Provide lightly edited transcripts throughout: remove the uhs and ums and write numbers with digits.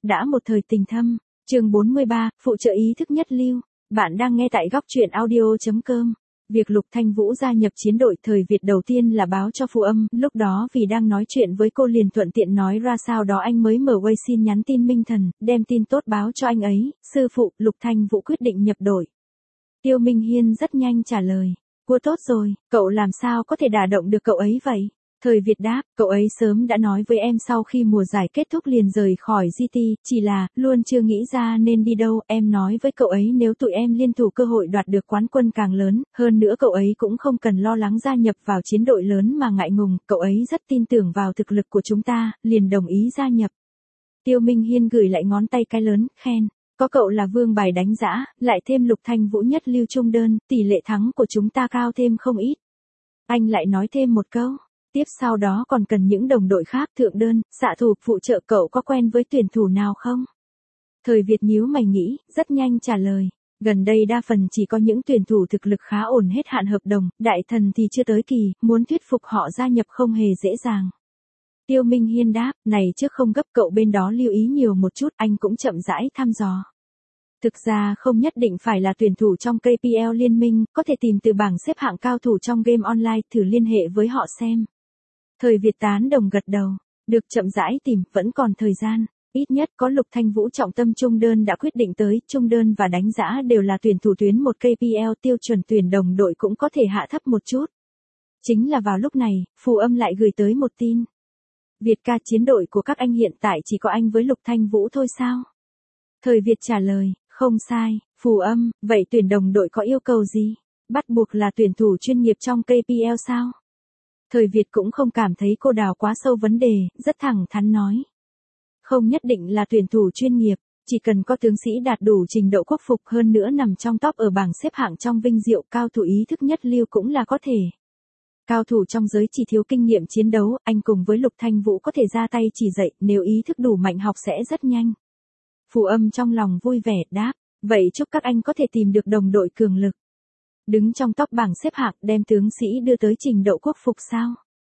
đã một thời tình thâm. Chương 43, phụ trợ ý thức nhất lưu. Bạn đang nghe tại góc truyện audio.com. Việc Lục Thanh Vũ gia nhập chiến đội thời Việt đầu tiên là báo cho Phù Âm, lúc đó vì đang nói chuyện với cô liền thuận tiện nói ra sau đó anh mới mở WeChat nhắn tin Minh Thần, đem tin tốt báo cho anh ấy, sư phụ, Lục Thanh Vũ quyết định nhập đội. Tiêu Minh Hiên rất nhanh trả lời, cô tốt rồi, cậu làm sao có thể đả động được cậu ấy vậy? Thời Việt đáp, cậu ấy sớm đã nói với em sau khi mùa giải kết thúc liền rời khỏi GT, chỉ là, luôn chưa nghĩ ra nên đi đâu, em nói với cậu ấy nếu tụi em liên thủ cơ hội đoạt được quán quân càng lớn, hơn nữa cậu ấy cũng không cần lo lắng gia nhập vào chiến đội lớn mà ngại ngùng, cậu ấy rất tin tưởng vào thực lực của chúng ta, liền đồng ý gia nhập. Tiêu Minh Hiên gửi lại ngón tay cái lớn, khen. Có cậu là vương bài đánh giã, lại thêm Lục Thanh Vũ nhất lưu trung đơn, tỷ lệ thắng của chúng ta cao thêm không ít. Anh lại nói thêm một câu. Tiếp sau đó còn cần những đồng đội khác thượng đơn, xạ thủ, phụ trợ cậu có quen với tuyển thủ nào không? Thời Việt nhíu mày nghĩ, rất nhanh trả lời. Gần đây đa phần chỉ có những tuyển thủ thực lực khá ổn hết hạn hợp đồng, đại thần thì chưa tới kỳ, muốn thuyết phục họ gia nhập không hề dễ dàng. Tiêu Minh Hiên đáp, này trước không gấp cậu bên đó lưu ý nhiều một chút, anh cũng chậm rãi thăm dò. Thực ra không nhất định phải là tuyển thủ trong KPL liên minh, có thể tìm từ bảng xếp hạng cao thủ trong game online, thử liên hệ với họ xem. Thời Việt tán đồng gật đầu, được chậm rãi tìm, vẫn còn thời gian, ít nhất có Lục Thanh Vũ trọng tâm trung đơn đã quyết định tới, trung đơn và đánh giã đều là tuyển thủ tuyến một KPL tiêu chuẩn tuyển đồng đội cũng có thể hạ thấp một chút. Chính là vào lúc này, Phù Âm lại gửi tới một tin. Việt ca chiến đội của các anh hiện tại chỉ có anh với Lục Thanh Vũ thôi sao? Thời Việt trả lời, không sai, Phù Âm, vậy tuyển đồng đội có yêu cầu gì? Bắt buộc là tuyển thủ chuyên nghiệp trong KPL sao? Thời Việt cũng không cảm thấy cô đào quá sâu vấn đề, rất thẳng thắn nói. Không nhất định là tuyển thủ chuyên nghiệp, chỉ cần có tướng sĩ đạt đủ trình độ quốc phục hơn nữa nằm trong top ở bảng xếp hạng trong vinh diệu, cao thủ ý thức nhất lưu cũng là có thể. Cao thủ trong giới chỉ thiếu kinh nghiệm chiến đấu, anh cùng với Lục Thanh Vũ có thể ra tay chỉ dạy, nếu ý thức đủ mạnh học sẽ rất nhanh. Phù Âm trong lòng vui vẻ, đáp, vậy chúc các anh có thể tìm được đồng đội cường lực. Đứng trong top bảng xếp hạng đem tướng sĩ đưa tới trình độ quốc phục sao?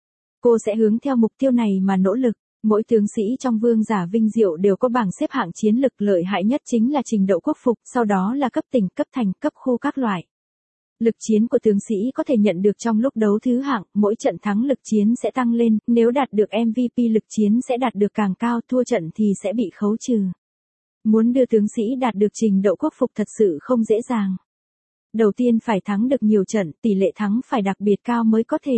Cô sẽ hướng theo mục tiêu này mà nỗ lực. Mỗi tướng sĩ trong vương giả vinh diệu đều có bảng xếp hạng chiến lực, lợi hại nhất chính là trình độ quốc phục, sau đó là cấp tỉnh, cấp thành, cấp khu các loại. Lực chiến của tướng sĩ có thể nhận được trong lúc đấu thứ hạng, mỗi trận thắng lực chiến sẽ tăng lên, nếu đạt được MVP lực chiến sẽ đạt được càng cao, thua trận thì sẽ bị khấu trừ. Muốn đưa tướng sĩ đạt được trình độ quốc phục thật sự không dễ dàng. Đầu tiên phải thắng được nhiều trận, tỷ lệ thắng phải đặc biệt cao mới có thể.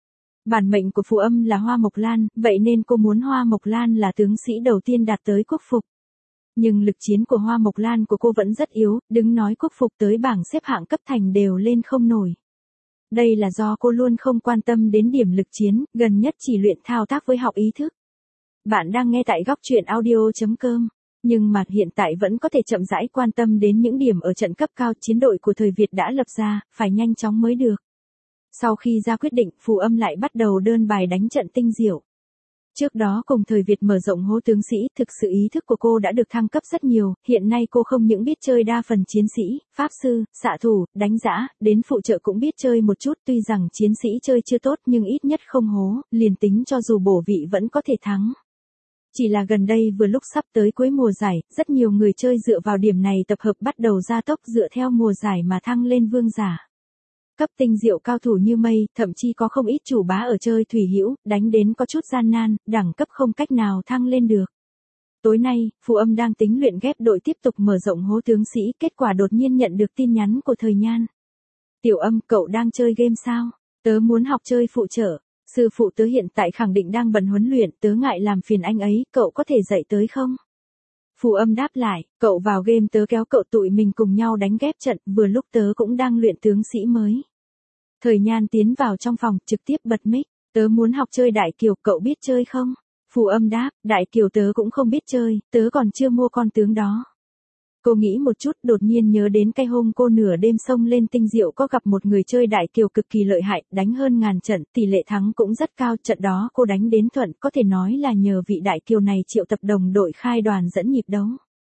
Bản mệnh của Phù Âm là Hoa Mộc Lan, vậy nên cô muốn Hoa Mộc Lan là tướng sĩ đầu tiên đạt tới quốc phục. Nhưng lực chiến của Hoa Mộc Lan của cô vẫn rất yếu, đừng nói quốc phục tới bảng xếp hạng cấp thành đều lên không nổi. Đây là do cô luôn không quan tâm đến điểm lực chiến, gần nhất chỉ luyện thao tác với học ý thức. Bạn đang nghe tại góc truyện audio.com. Nhưng mà hiện tại vẫn có thể chậm rãi quan tâm đến những điểm ở trận cấp cao chiến đội của thời Việt đã lập ra, phải nhanh chóng mới được. Sau khi ra quyết định, Phù Âm lại bắt đầu đơn bài đánh trận tinh diệu. Trước đó cùng thời Việt mở rộng hố tướng sĩ, thực sự ý thức của cô đã được thăng cấp rất nhiều, hiện nay cô không những biết chơi đa phần chiến sĩ, pháp sư, xạ thủ, đánh giã, đến phụ trợ cũng biết chơi một chút, tuy rằng chiến sĩ chơi chưa tốt nhưng ít nhất không hố, liền tính cho dù bổ vị vẫn có thể thắng. Chỉ là gần đây vừa lúc sắp tới cuối mùa giải, rất nhiều người chơi dựa vào điểm này tập hợp bắt đầu gia tốc dựa theo mùa giải mà thăng lên vương giả. Cấp tinh diệu cao thủ như mây, thậm chí có không ít chủ bá ở chơi thủy hữu, đánh đến có chút gian nan, đẳng cấp không cách nào thăng lên được. Tối nay, Phù Âm đang tính luyện ghép đội tiếp tục mở rộng hố tướng sĩ, kết quả đột nhiên nhận được tin nhắn của Thời Nhan. Tiểu Âm, cậu đang chơi game sao? Tớ muốn học chơi phụ trợ. Sư phụ tớ hiện tại khẳng định đang bận huấn luyện, tớ ngại làm phiền anh ấy, cậu có thể dạy tới không? Phù Âm đáp lại, cậu vào game tớ kéo cậu tụi mình cùng nhau đánh ghép trận, vừa lúc tớ cũng đang luyện tướng sĩ mới. Thời Nhan tiến vào trong phòng, trực tiếp bật mic, tớ muốn học chơi Đại Kiều, cậu biết chơi không? Phù Âm đáp, Đại Kiều tớ cũng không biết chơi, tớ còn chưa mua con tướng đó. Cô nghĩ một chút, đột nhiên nhớ đến cái hôm cô nửa đêm xông lên tinh diệu có gặp một người chơi Đại Kiều cực kỳ lợi hại, đánh hơn 1000 trận, tỷ lệ thắng cũng rất cao, trận đó cô đánh đến thuận, có thể nói là nhờ vị Đại Kiều này triệu tập đồng đội khai đoàn dẫn nhịp đấu.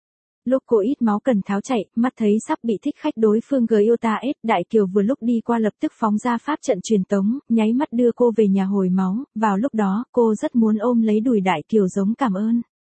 Lúc cô ít máu cần tháo chạy, mắt thấy sắp bị thích khách đối phương Giota ép, Đại Kiều vừa lúc đi qua lập tức phóng ra pháp trận truyền tống, nháy mắt đưa cô về nhà hồi máu, vào lúc đó, cô rất muốn ôm lấy đùi Đại Kiều giống cảm ơn.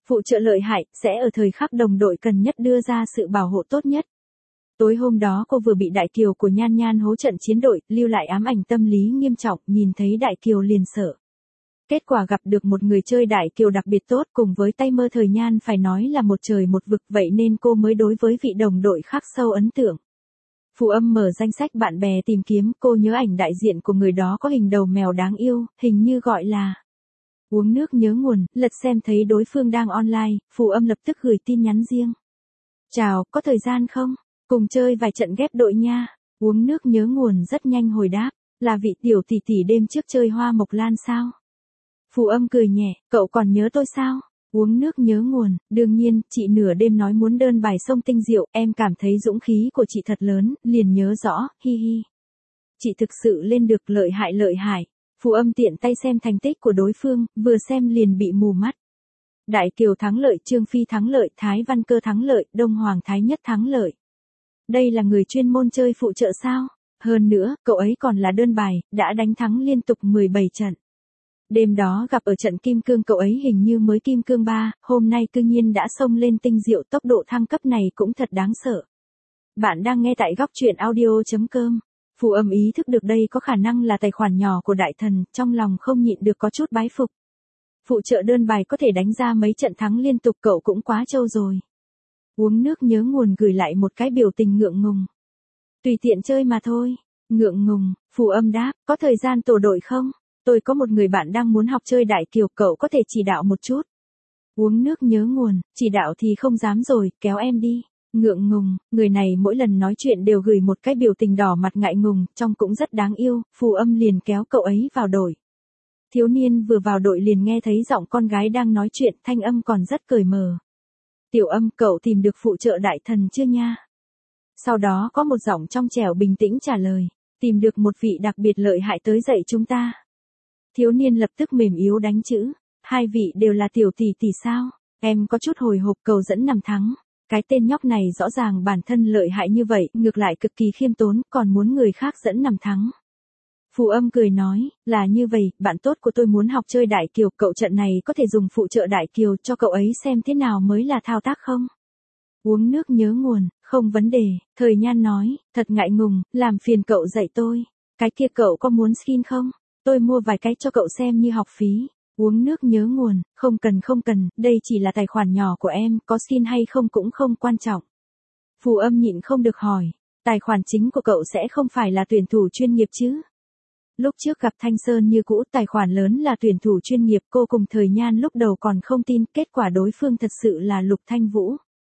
Phụ trợ lợi hại, sẽ ở thời khắc đồng đội cần nhất đưa ra sự bảo hộ tốt nhất. Tối hôm đó cô vừa bị Đại Kiều của Nhan Nhan hố trận chiến đội, lưu lại ám ảnh tâm lý nghiêm trọng, nhìn thấy Đại Kiều liền sợ. Kết quả gặp được một người chơi Đại Kiều đặc biệt tốt cùng với tay mơ thời Nhan phải nói là một trời một vực, vậy nên cô mới đối với vị đồng đội khắc sâu ấn tượng. Phù Âm mở danh sách bạn bè tìm kiếm, cô nhớ ảnh đại diện của người đó có hình đầu mèo đáng yêu, hình như gọi là Uống nước nhớ nguồn, lật xem thấy đối phương đang online, Phù Âm lập tức gửi tin nhắn riêng. Chào, có thời gian không? Cùng chơi vài trận ghép đội nha. Uống nước nhớ nguồn rất nhanh hồi đáp, là vị tiểu tỷ tỷ đêm trước chơi Hoa Mộc Lan sao? Phù Âm cười nhẹ, cậu còn nhớ tôi sao? Uống nước nhớ nguồn, đương nhiên, chị nửa đêm nói muốn đơn bài sông Tinh Diệu, em cảm thấy dũng khí của chị thật lớn, liền nhớ rõ, hi hi. Chị thực sự lên được lợi hại lợi hại. Phù Âm tiện tay xem thành tích của đối phương, vừa xem liền bị mù mắt. Đại Kiều thắng lợi, Trương Phi thắng lợi, Thái Văn Cơ thắng lợi, Đông Hoàng Thái Nhất thắng lợi. Đây là người chuyên môn chơi phụ trợ sao? Hơn nữa, cậu ấy còn là đơn bài, đã đánh thắng liên tục 17 trận. Đêm đó gặp ở trận Kim Cương cậu ấy hình như mới Kim Cương 3, hôm nay cư nhiên đã xông lên Tinh Diệu, tốc độ thăng cấp này cũng thật đáng sợ. Bạn đang nghe tại góc truyện audio.com. Phù Âm ý thức được đây có khả năng là tài khoản nhỏ của đại thần, trong lòng không nhịn được có chút bái phục. Phụ trợ đơn bài có thể đánh ra mấy trận thắng liên tục, cậu cũng quá trâu rồi. Uống nước nhớ nguồn gửi lại một cái biểu tình ngượng ngùng. Tùy tiện chơi mà thôi. Ngượng ngùng, Phù Âm đáp, có thời gian tổ đội không? Tôi có một người bạn đang muốn học chơi Đại Kiều, cậu có thể chỉ đạo một chút. Uống nước nhớ nguồn, chỉ đạo thì không dám rồi, kéo em đi. Ngượng ngùng, người này mỗi lần nói chuyện đều gửi một cái biểu tình đỏ mặt ngại ngùng, trông cũng rất đáng yêu, Phù Âm liền kéo cậu ấy vào đội. Thiếu niên vừa vào đội liền nghe thấy giọng con gái đang nói chuyện, thanh âm còn rất cởi mở. Tiểu Âm, cậu tìm được phụ trợ đại thần chưa nha? Sau đó có một giọng trong trẻo bình tĩnh trả lời, tìm được một vị đặc biệt lợi hại tới dạy chúng ta. Thiếu niên lập tức mềm yếu đánh chữ, hai vị đều là tiểu tỷ tỷ sao? Em có chút hồi hộp, cầu dẫn nằm thắng. Cái tên nhóc này rõ ràng bản thân lợi hại như vậy, ngược lại cực kỳ khiêm tốn, còn muốn người khác dẫn nằm thắng. Phù Âm cười nói, là như vậy, bạn tốt của tôi muốn học chơi Đại Kiều, cậu trận này có thể dùng phụ trợ Đại Kiều cho cậu ấy xem thế nào mới là thao tác không? Uống nước nhớ nguồn, không vấn đề, thời Nhan nói, thật ngại ngùng, làm phiền cậu dạy tôi. Cái kia cậu có muốn skin không? Tôi mua vài cái cho cậu xem như học phí. Uống nước nhớ nguồn, không cần, đây chỉ là tài khoản nhỏ của em, có skin hay không cũng không quan trọng. Phù Âm nhịn không được hỏi, tài khoản chính của cậu sẽ không phải là tuyển thủ chuyên nghiệp chứ? Lúc trước gặp Thanh Sơn như cũ, tài khoản lớn là tuyển thủ chuyên nghiệp, cô cùng thời Nhan lúc đầu còn không tin, kết quả đối phương thật sự là Lục Thanh Vũ.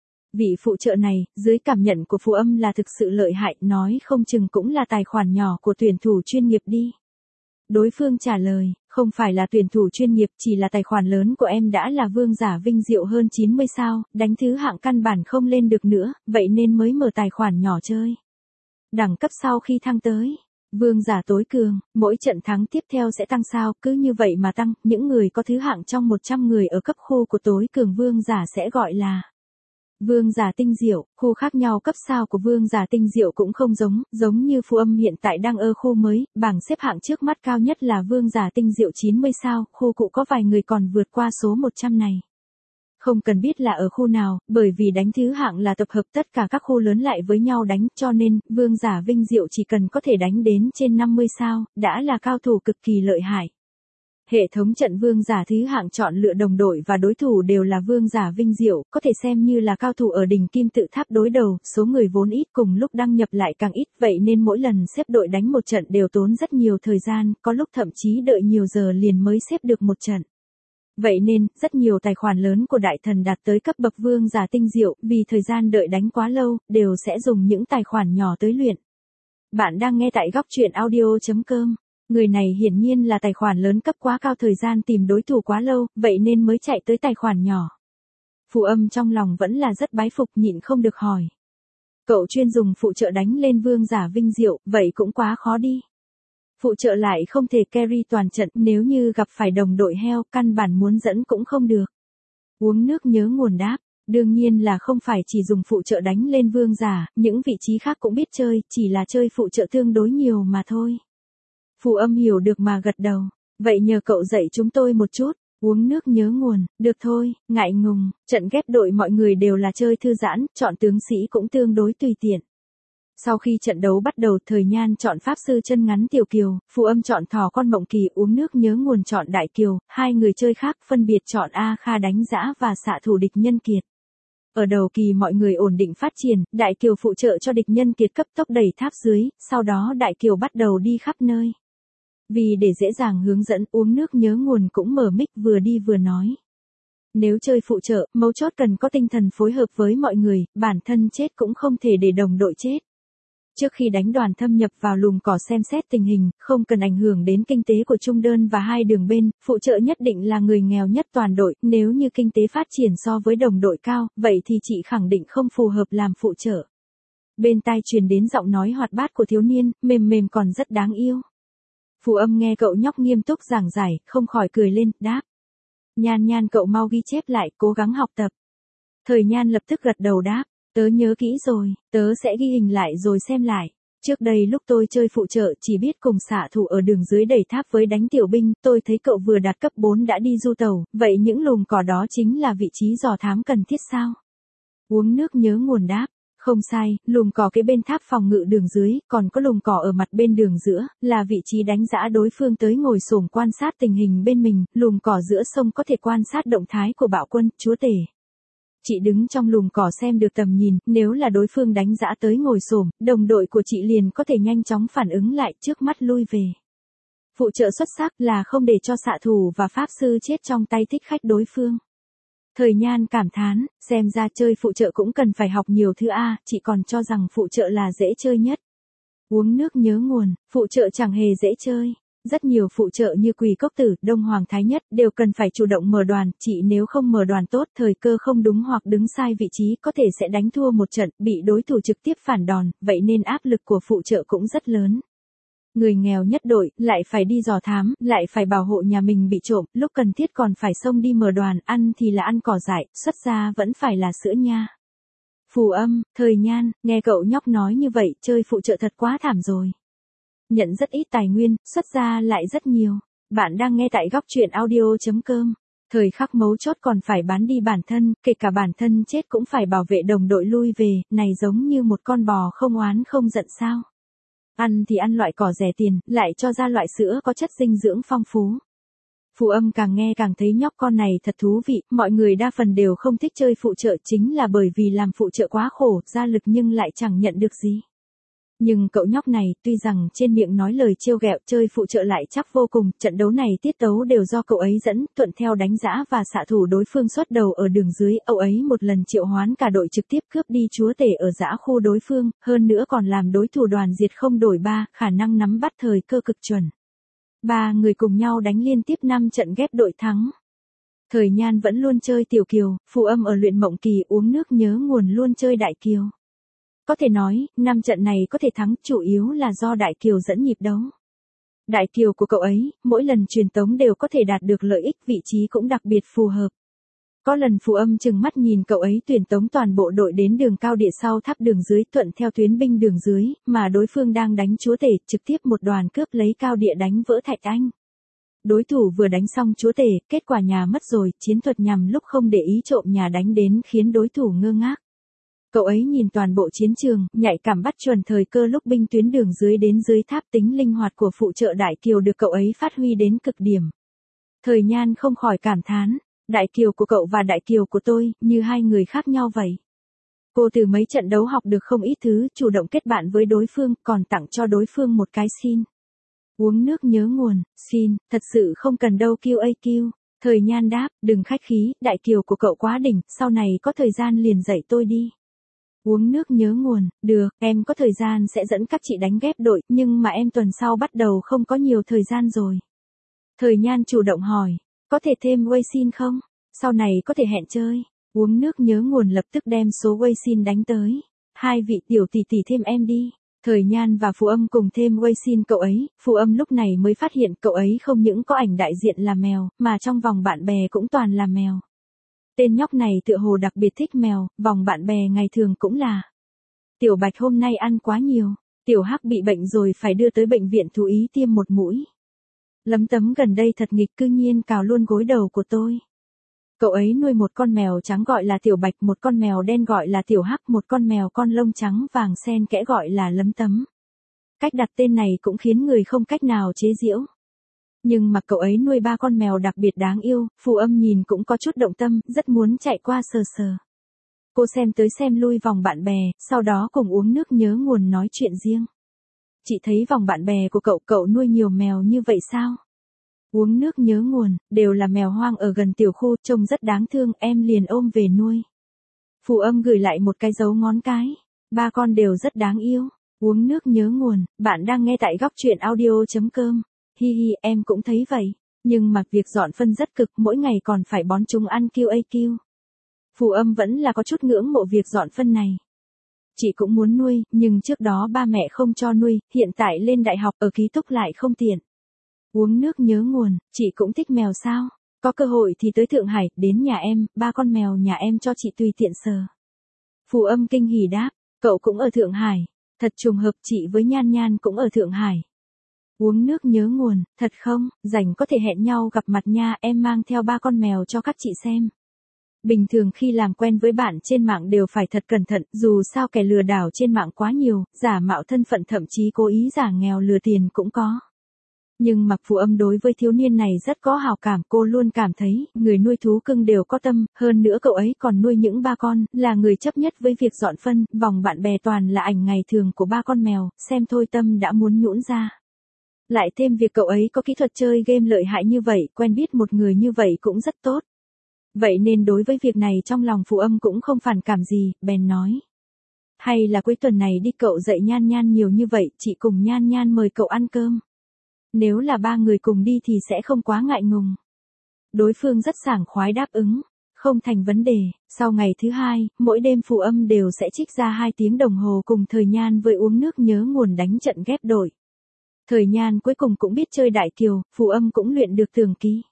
Vị phụ trợ này, dưới cảm nhận của Phù Âm là thực sự lợi hại, nói không chừng cũng là tài khoản nhỏ của tuyển thủ chuyên nghiệp đi. Đối phương trả lời, không phải là tuyển thủ chuyên nghiệp, chỉ là tài khoản lớn của em đã là vương giả vinh diệu hơn 90 sao, đánh thứ hạng căn bản không lên được nữa, vậy nên mới mở tài khoản nhỏ chơi. Đẳng cấp sau khi thăng tới vương giả tối cường, mỗi trận thắng tiếp theo sẽ tăng sao, cứ như vậy mà tăng, những người có thứ hạng trong 100 người ở cấp khu của tối cường vương giả sẽ gọi là vương giả tinh diệu. Khu khác nhau cấp sao của vương giả tinh diệu cũng không giống như Phù Âm hiện tại đang ở khu mới, bảng xếp hạng trước mắt cao nhất là vương giả tinh diệu 90 sao, khu cụ có vài người còn vượt qua số 100 này. Không cần biết là ở khu nào, bởi vì đánh thứ hạng là tập hợp tất cả các khu lớn lại với nhau đánh, cho nên, vương giả vinh diệu chỉ cần có thể đánh đến trên 50 sao, đã là cao thủ cực kỳ lợi hại. Hệ thống trận vương giả thứ hạng chọn lựa đồng đội và đối thủ đều là vương giả vinh diệu, có thể xem như là cao thủ ở đỉnh kim tự tháp đối đầu, số người vốn ít cùng lúc đăng nhập lại càng ít, vậy nên mỗi lần xếp đội đánh một trận đều tốn rất nhiều thời gian, có lúc thậm chí đợi nhiều giờ liền mới xếp được một trận. Vậy nên, rất nhiều tài khoản lớn của đại thần đạt tới cấp bậc vương giả tinh diệu, vì thời gian đợi đánh quá lâu, đều sẽ dùng những tài khoản nhỏ tới luyện. Bạn đang nghe tại góc truyện audio.com. Người này hiển nhiên là tài khoản lớn cấp quá cao, thời gian tìm đối thủ quá lâu, vậy nên mới chạy tới tài khoản nhỏ. Phù Âm trong lòng vẫn là rất bái phục, nhịn không được hỏi. Cậu chuyên dùng phụ trợ đánh lên vương giả vinh diệu, vậy cũng quá khó đi. Phụ trợ lại không thể carry toàn trận, nếu như gặp phải đồng đội heo, căn bản muốn dẫn cũng không được. Uống nước nhớ nguồn đáp, đương nhiên là không phải chỉ dùng phụ trợ đánh lên vương giả, những vị trí khác cũng biết chơi, chỉ là chơi phụ trợ tương đối nhiều mà thôi. Phù Âm hiểu được mà gật đầu, vậy nhờ cậu dạy chúng tôi một chút. Uống nước nhớ nguồn, được thôi, ngại ngùng, trận ghép đội mọi người đều là chơi thư giãn, chọn tướng sĩ cũng tương đối tùy tiện. Sau khi trận đấu bắt đầu, Thời Nhan chọn pháp sư chân ngắn Tiểu Kiều, Phù Âm chọn thỏ con Mộng Kỳ, Uống nước nhớ nguồn chọn Đại Kiều, hai người chơi khác phân biệt chọn A Kha đánh giã và xạ thủ địch nhân kiệt. Ở đầu kỳ mọi người ổn định phát triển, Đại Kiều phụ trợ cho địch nhân kiệt cấp tốc đẩy tháp dưới, sau đó Đại Kiều bắt đầu đi khắp nơi. Vì để dễ dàng hướng dẫn, Uống nước nhớ nguồn cũng mở mic vừa đi vừa nói. Nếu chơi phụ trợ, mấu chốt cần có tinh thần phối hợp với mọi người, bản thân chết cũng không thể để đồng đội chết. Trước khi đánh đoàn thâm nhập vào lùm cỏ xem xét tình hình, không cần ảnh hưởng đến kinh tế của trung đơn và hai đường bên, phụ trợ nhất định là người nghèo nhất toàn đội, nếu như kinh tế phát triển so với đồng đội cao, vậy thì chị khẳng định không phù hợp làm phụ trợ. Bên tai truyền đến giọng nói hoạt bát của thiếu niên, mềm mềm còn rất đáng yêu. Phù Âm nghe cậu nhóc nghiêm túc giảng giải, không khỏi cười lên, đáp. Nhan Nhan cậu mau ghi chép lại, cố gắng học tập. Thời Nhan lập tức gật đầu đáp. Tớ nhớ kỹ rồi, tớ sẽ ghi hình lại rồi xem lại. Trước đây lúc tôi chơi phụ trợ chỉ biết cùng xạ thủ ở đường dưới đẩy tháp với đánh tiểu binh, tôi thấy cậu vừa đạt cấp 4 đã đi du tàu, vậy những lùm cỏ đó chính là vị trí dò thám cần thiết sao? Uống nước nhớ nguồn đáp. Không sai, lùm cỏ kế bên tháp phòng ngự đường dưới, còn có lùm cỏ ở mặt bên đường giữa, là vị trí đánh giã đối phương tới ngồi xổm quan sát tình hình bên mình, lùm cỏ giữa sông có thể quan sát động thái của bạo quân, chúa tể. Chị đứng trong lùm cỏ xem được tầm nhìn, nếu là đối phương đánh giã tới ngồi xổm, đồng đội của chị liền có thể nhanh chóng phản ứng lại, trước mắt lui về. Phụ trợ xuất sắc là không để cho xạ thủ và pháp sư chết trong tay thích khách đối phương. Thời Nhan cảm thán, xem ra chơi phụ trợ cũng cần phải học nhiều thứ A, chị còn cho rằng phụ trợ là dễ chơi nhất. Uống nước nhớ nguồn, phụ trợ chẳng hề dễ chơi. Rất nhiều phụ trợ như Quỳ Cốc Tử, Đông Hoàng Thái Nhất đều cần phải chủ động mở đoàn, chị nếu không mở đoàn tốt, thời cơ không đúng hoặc đứng sai vị trí có thể sẽ đánh thua một trận, bị đối thủ trực tiếp phản đòn, vậy nên áp lực của phụ trợ cũng rất lớn. Người nghèo nhất đội, lại phải đi dò thám, lại phải bảo hộ nhà mình bị trộm, lúc cần thiết còn phải xông đi mở đoàn, ăn thì là ăn cỏ dại, xuất ra vẫn phải là sữa nha. Phù Âm, Thời Nhan, nghe cậu nhóc nói như vậy, chơi phụ trợ thật quá thảm rồi. Nhận rất ít tài nguyên, xuất ra lại rất nhiều. Bạn đang nghe tại góc truyện audio.com. Thời khắc mấu chốt còn phải bán đi bản thân, kể cả bản thân chết cũng phải bảo vệ đồng đội lui về, này giống như một con bò không oán không giận sao. Ăn thì ăn loại cỏ rẻ tiền, lại cho ra loại sữa có chất dinh dưỡng phong phú. Phù Âm càng nghe càng thấy nhóc con này thật thú vị, mọi người đa phần đều không thích chơi phụ trợ chính là bởi vì làm phụ trợ quá khổ, ra lực nhưng lại chẳng nhận được gì. Nhưng cậu nhóc này, tuy rằng trên miệng nói lời trêu ghẹo, chơi phụ trợ lại chắc vô cùng, trận đấu này tiết tấu đều do cậu ấy dẫn, thuận theo đánh giã và xạ thủ đối phương xuất đầu ở đường dưới, âu ấy một lần triệu hoán cả đội trực tiếp cướp đi chúa tể ở giã khu đối phương, hơn nữa còn làm đối thủ đoàn diệt không đổi 3, khả năng nắm bắt thời cơ cực chuẩn. 3 người cùng nhau đánh liên tiếp 5 trận ghép đội thắng. Thời Nhan vẫn luôn chơi Tiểu Kiều, Phù Âm ở luyện Mộng Kỳ, Uống nước nhớ nguồn luôn chơi Đại Kiều. Có thể nói, 5 trận này có thể thắng, chủ yếu là do Đại Kiều dẫn nhịp đấu. Đại Kiều của cậu ấy, mỗi lần truyền tống đều có thể đạt được lợi ích, vị trí cũng đặc biệt phù hợp. Có lần Phù Âm chừng mắt nhìn cậu ấy truyền tống toàn bộ đội đến đường cao địa sau tháp đường dưới, thuận theo tuyến binh đường dưới, mà đối phương đang đánh chúa tể, trực tiếp một đoàn cướp lấy cao địa đánh vỡ Thạch Anh. Đối thủ vừa đánh xong chúa tể, kết quả nhà mất rồi, chiến thuật nhằm lúc không để ý trộm nhà đánh đến khiến đối thủ ngơ ngác. Cậu ấy nhìn toàn bộ chiến trường, nhạy cảm bắt chuẩn thời cơ lúc binh tuyến đường dưới đến dưới tháp, tính linh hoạt của phụ trợ Đại Kiều được cậu ấy phát huy đến cực điểm. Thời Nhan không khỏi cảm thán, Đại Kiều của cậu và Đại Kiều của tôi, như hai người khác nhau vậy. Cô từ mấy trận đấu học được không ít thứ, chủ động kết bạn với đối phương, còn tặng cho đối phương một cái xin. Uống nước nhớ nguồn, xin, thật sự không cần đâu QAQ. Thời Nhan đáp, đừng khách khí, Đại Kiều của cậu quá đỉnh, sau này có thời gian liền dạy tôi đi. Uống nước nhớ nguồn, được, em có thời gian sẽ dẫn các chị đánh ghép đội, nhưng mà em tuần sau bắt đầu không có nhiều thời gian rồi. Thời Nhan chủ động hỏi, có thể thêm Weixin không? Sau này có thể hẹn chơi. Uống nước nhớ nguồn lập tức đem số Weixin đánh tới. Hai vị tiểu tỷ tỷ thêm em đi. Thời Nhan và Phù Âm cùng thêm Weixin cậu ấy, Phù Âm lúc này mới phát hiện cậu ấy không những có ảnh đại diện là mèo, mà trong vòng bạn bè cũng toàn là mèo. Tên nhóc này tựa hồ đặc biệt thích mèo, vòng bạn bè ngày thường cũng là. Tiểu Bạch hôm nay ăn quá nhiều, Tiểu Hắc bị bệnh rồi phải đưa tới bệnh viện thú y tiêm một mũi. Lấm Tấm gần đây thật nghịch, cư nhiên cào luôn gối đầu của tôi. Cậu ấy nuôi một con mèo trắng gọi là Tiểu Bạch, một con mèo đen gọi là Tiểu Hắc, một con mèo con lông trắng vàng xen kẽ gọi là Lấm Tấm. Cách đặt tên này cũng khiến người không cách nào chế giễu. Nhưng mà cậu ấy nuôi 3 con mèo đặc biệt đáng yêu, Phù Âm nhìn cũng có chút động tâm, rất muốn chạy qua sờ sờ. Cô xem tới xem lui vòng bạn bè, sau đó cùng uống nước nhớ nguồn nói chuyện riêng. Chị thấy vòng bạn bè của cậu nuôi nhiều mèo như vậy sao? Uống nước nhớ nguồn, đều là mèo hoang ở gần tiểu khu, trông rất đáng thương, em liền ôm về nuôi. Phù Âm gửi lại một cái dấu ngón cái. 3 con đều rất đáng yêu. Uống nước nhớ nguồn, bạn đang nghe tại góc truyện audio.com. Hi hi, em cũng thấy vậy. Nhưng mà việc dọn phân rất cực, mỗi ngày còn phải bón chúng ăn QAQ. Phù Âm vẫn là có chút ngưỡng mộ việc dọn phân này. Chị cũng muốn nuôi, nhưng trước đó ba mẹ không cho nuôi, hiện tại lên đại học ở ký túc lại không tiện. Uống nước nhớ nguồn, chị cũng thích mèo sao? Có cơ hội thì tới Thượng Hải, đến nhà em, 3 con mèo nhà em cho chị tùy tiện sờ. Phù Âm kinh hỉ đáp, cậu cũng ở Thượng Hải. Thật trùng hợp, chị với Nhan Nhan cũng ở Thượng Hải. Uống nước nhớ nguồn, thật không, rảnh có thể hẹn nhau gặp mặt nha, em mang theo 3 con mèo cho các chị xem. Bình thường khi làm quen với bạn trên mạng đều phải thật cẩn thận, dù sao kẻ lừa đảo trên mạng quá nhiều, giả mạo thân phận thậm chí cố ý giả nghèo lừa tiền cũng có. Nhưng mà Phù Âm đối với thiếu niên này rất có hào cảm, cô luôn cảm thấy, người nuôi thú cưng đều có tâm, hơn nữa cậu ấy còn nuôi những 3 con, là người chấp nhất với việc dọn phân, vòng bạn bè toàn là ảnh ngày thường của 3 con mèo, xem thôi tâm đã muốn nhũn ra. Lại thêm việc cậu ấy có kỹ thuật chơi game lợi hại như vậy, quen biết một người như vậy cũng rất tốt. Vậy nên đối với việc này trong lòng Phù Âm cũng không phản cảm gì, bèn nói. Hay là cuối tuần này đi, cậu dạy Nhan Nhan nhiều như vậy, chị cùng Nhan Nhan mời cậu ăn cơm. Nếu là 3 người cùng đi thì sẽ không quá ngại ngùng. Đối phương rất sảng khoái đáp ứng, không thành vấn đề. Sau ngày thứ 2, mỗi đêm Phù Âm đều sẽ trích ra 2 tiếng đồng hồ cùng Thời Nhan với uống nước nhớ nguồn đánh trận ghép đội. Thời Nhan cuối cùng cũng biết chơi đại kiều, Phù Âm cũng luyện được tường ký.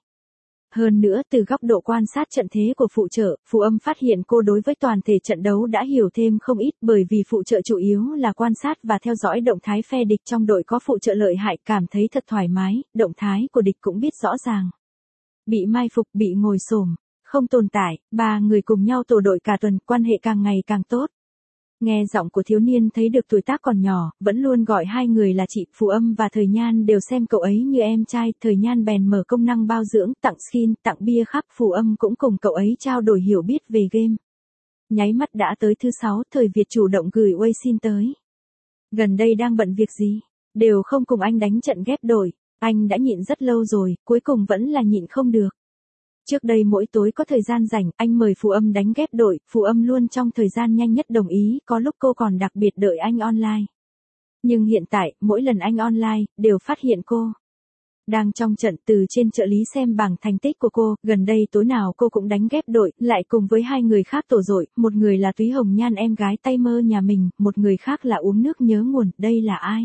Hơn nữa từ góc độ quan sát trận thế của phụ trợ, Phù Âm phát hiện cô đối với toàn thể trận đấu đã hiểu thêm không ít, bởi vì phụ trợ chủ yếu là quan sát và theo dõi động thái phe địch, trong đội có phụ trợ lợi hại, cảm thấy thật thoải mái, động thái của địch cũng biết rõ ràng. Bị mai phục, bị ngồi xổm, không tồn tại, 3 người cùng nhau tổ đội cả tuần, quan hệ càng ngày càng tốt. Nghe giọng của thiếu niên thấy được tuổi tác còn nhỏ, vẫn luôn gọi 2 người là chị, Phù Âm và Thời Nhan đều xem cậu ấy như em trai, Thời Nhan bèn mở công năng bao dưỡng, tặng skin, tặng bia khắp, Phù Âm cũng cùng cậu ấy trao đổi hiểu biết về game. Nháy mắt đã tới thứ 6, Thời Việt chủ động gửi xin tới. Gần đây đang bận việc gì? Đều không cùng anh đánh trận ghép đội, anh đã nhịn rất lâu rồi, cuối cùng vẫn là nhịn không được. Trước đây mỗi tối có thời gian rảnh, anh mời Phù Âm đánh ghép đội, Phù Âm luôn trong thời gian nhanh nhất đồng ý, có lúc cô còn đặc biệt đợi anh online. Nhưng hiện tại, mỗi lần anh online, đều phát hiện cô đang trong trận. Từ trên trợ lý xem bảng thành tích của cô, gần đây tối nào cô cũng đánh ghép đội, lại cùng với 2 người khác tổ đội, một người là Túy Hồng Nhan em gái tay mơ nhà mình, một người khác là uống nước nhớ nguồn, đây là ai?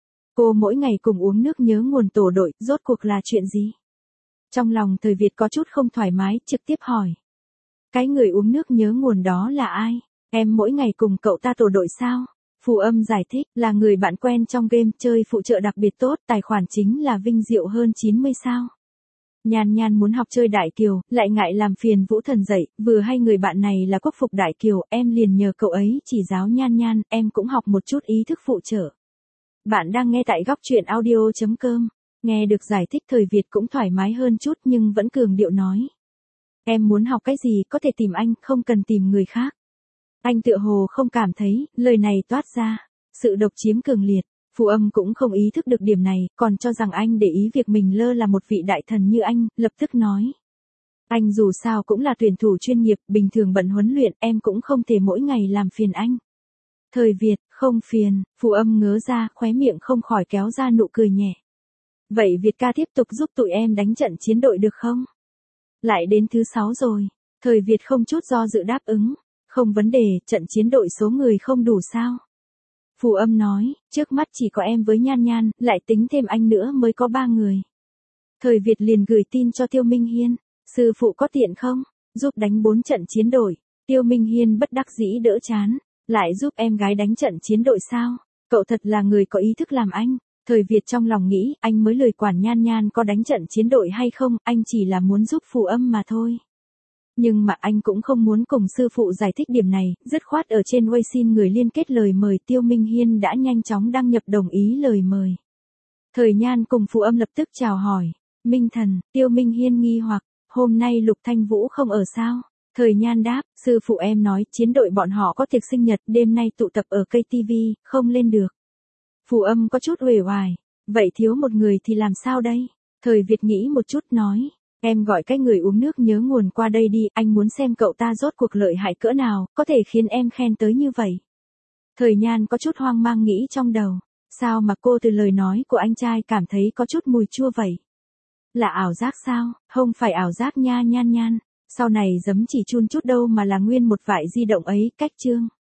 Cô mỗi ngày cùng uống nước nhớ nguồn tổ đội, rốt cuộc là chuyện gì? Trong lòng Thời Việt có chút không thoải mái, trực tiếp hỏi. Cái người uống nước nhớ nguồn đó là ai? Em mỗi ngày cùng cậu ta tổ đội sao? Phù Âm giải thích, là người bạn quen trong game, chơi phụ trợ đặc biệt tốt, tài khoản chính là Vinh Diệu hơn 90 sao. Nhan Nhan muốn học chơi đại kiều, lại ngại làm phiền Vũ Thần dạy, vừa hay người bạn này là quốc phục đại kiều, em liền nhờ cậu ấy chỉ giáo Nhan Nhan, em cũng học một chút ý thức phụ trợ. Bạn đang nghe tại góc truyện audio.com. Nghe được giải thích, Thời Việt cũng thoải mái hơn chút nhưng vẫn cường điệu nói. Em muốn học cái gì có thể tìm anh, không cần tìm người khác. Anh tựa hồ không cảm thấy, lời này toát ra sự độc chiếm cường liệt. Phù Âm cũng không ý thức được điểm này, còn cho rằng anh để ý việc mình lơ là một vị đại thần như anh, lập tức nói. Anh dù sao cũng là tuyển thủ chuyên nghiệp, bình thường bận huấn luyện, em cũng không thể mỗi ngày làm phiền anh. Thời Việt, không phiền, Phù Âm ngớ ra, khóe miệng không khỏi kéo ra nụ cười nhẹ. Vậy Việt ca tiếp tục giúp tụi em đánh trận chiến đội được không? Lại đến thứ 6 rồi. Thời Việt không chút do dự đáp ứng. Không vấn đề, trận chiến đội số người không đủ sao? Phù Âm nói, trước mắt chỉ có em với Nhan Nhan, lại tính thêm anh nữa mới có 3 người. Thời Việt liền gửi tin cho Tiêu Minh Hiên. Sư phụ có tiện không? Giúp đánh 4 trận chiến đội. Tiêu Minh Hiên bất đắc dĩ đỡ chán. Lại giúp em gái đánh trận chiến đội sao? Cậu thật là người có ý thức làm anh. Thời Việt trong lòng nghĩ, anh mới lười quản Nhan Nhan có đánh trận chiến đội hay không, anh chỉ là muốn giúp Phù Âm mà thôi. Nhưng mà anh cũng không muốn cùng sư phụ giải thích điểm này, dứt khoát ở trên Wei xin người liên kết lời mời. Tiêu Minh Hiên đã nhanh chóng đăng nhập đồng ý lời mời. Thời Nhan cùng Phù Âm lập tức chào hỏi. Minh Thần, Tiêu Minh Hiên nghi hoặc, hôm nay Lục Thanh Vũ không ở sao? Thời Nhan đáp, sư phụ em nói chiến đội bọn họ có tiệc sinh nhật, đêm nay tụ tập ở cây TV, không lên được. Phù Âm có chút uể oải, vậy thiếu một người thì làm sao đây? Thời Việt nghĩ một chút nói, em gọi cái người uống nước nhớ nguồn qua đây đi, anh muốn xem cậu ta rốt cuộc lợi hại cỡ nào, có thể khiến em khen tới như vậy. Thời Nhan có chút hoang mang nghĩ trong đầu, sao mà cô từ lời nói của anh trai cảm thấy có chút mùi chua vậy? Là ảo giác sao? Không phải ảo giác nha Nhan Nhan. Sau này giấm chỉ chun chút đâu mà là nguyên một vại di động ấy, cách chương.